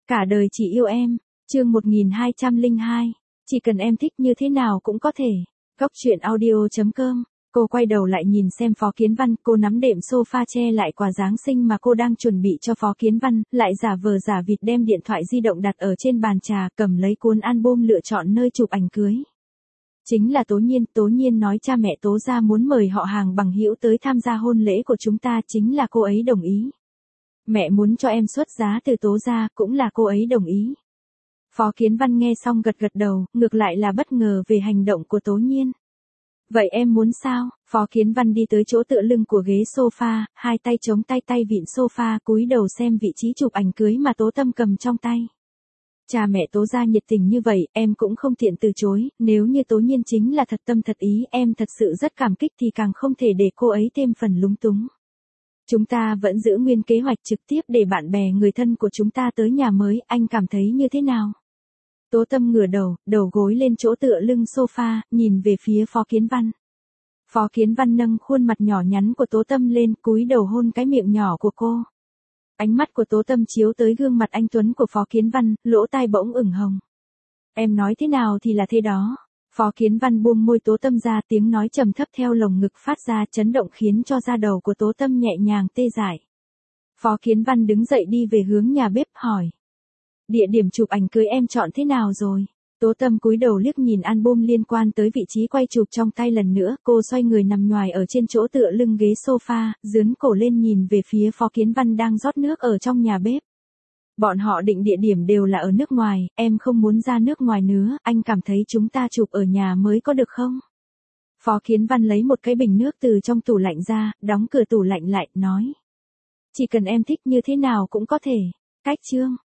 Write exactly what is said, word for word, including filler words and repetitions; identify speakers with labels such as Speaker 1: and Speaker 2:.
Speaker 1: Cả đời chỉ yêu em, chương một nghìn hai trăm lẻ hai, chỉ cần em thích như thế nào cũng có thể. Góc truyện audio chấm com. Cô quay đầu lại nhìn xem Phó Kiến Văn, cô nắm đệm sofa che lại quà Giáng sinh mà cô đang chuẩn bị cho Phó Kiến Văn, lại giả vờ giả vịt đem điện thoại di động đặt ở trên bàn trà, cầm lấy cuốn album lựa chọn nơi chụp ảnh cưới. Chính là Tố Nhiên, Tố Nhiên nói cha mẹ Tố gia muốn mời họ hàng bằng hữu tới tham gia hôn lễ của chúng ta, chính là cô ấy đồng ý. Mẹ muốn cho em xuất giá từ Tố gia, cũng là cô ấy đồng ý. Phó Kiến Văn nghe xong gật gật đầu, ngược lại là bất ngờ về hành động của Tố Nhiên. Vậy em muốn sao? Phó Kiến Văn đi tới chỗ tựa lưng của ghế sofa, hai tay chống tay tay vịn sofa, cúi đầu xem vị trí chụp ảnh cưới mà Tố Tâm cầm trong tay. Cha mẹ Tố gia nhiệt tình như vậy, em cũng không tiện từ chối, nếu như Tố Nhiên chính là thật tâm thật ý, em thật sự rất cảm kích thì càng không thể để cô ấy thêm phần lúng túng. Chúng ta vẫn giữ nguyên kế hoạch trực tiếp để bạn bè người thân của chúng ta tới nhà mới, anh cảm thấy như thế nào? Tố Tâm ngửa đầu, đầu gối lên chỗ tựa lưng sofa, nhìn về phía Phó Kiến Văn. Phó Kiến Văn nâng khuôn mặt nhỏ nhắn của Tố Tâm lên, cúi đầu hôn cái miệng nhỏ của cô. Ánh mắt của Tố Tâm chiếu tới gương mặt anh tuấn của Phó Kiến Văn, lỗ tai bỗng ửng hồng. Em nói thế nào thì là thế đó. Phó Kiến Văn buông môi Tố Tâm ra, tiếng nói trầm thấp theo lồng ngực phát ra, chấn động khiến cho da đầu của Tố Tâm nhẹ nhàng tê dại. Phó Kiến Văn đứng dậy đi về hướng nhà bếp, hỏi. Địa điểm chụp ảnh cưới em chọn thế nào rồi? Tố Tâm cúi đầu liếc nhìn album liên quan tới vị trí quay chụp trong tay lần nữa, cô xoay người nằm nhoài ở trên chỗ tựa lưng ghế sofa, dướn cổ lên nhìn về phía Phó Kiến Văn đang rót nước ở trong nhà bếp. Bọn họ định địa điểm đều là ở nước ngoài, em không muốn ra nước ngoài nữa, anh cảm thấy chúng ta chụp ở nhà mới có được không? Phó Kiến Văn lấy một cái bình nước từ trong tủ lạnh ra, đóng cửa tủ lạnh lại, nói. Chỉ cần em thích như thế nào cũng có thể. Cách chương.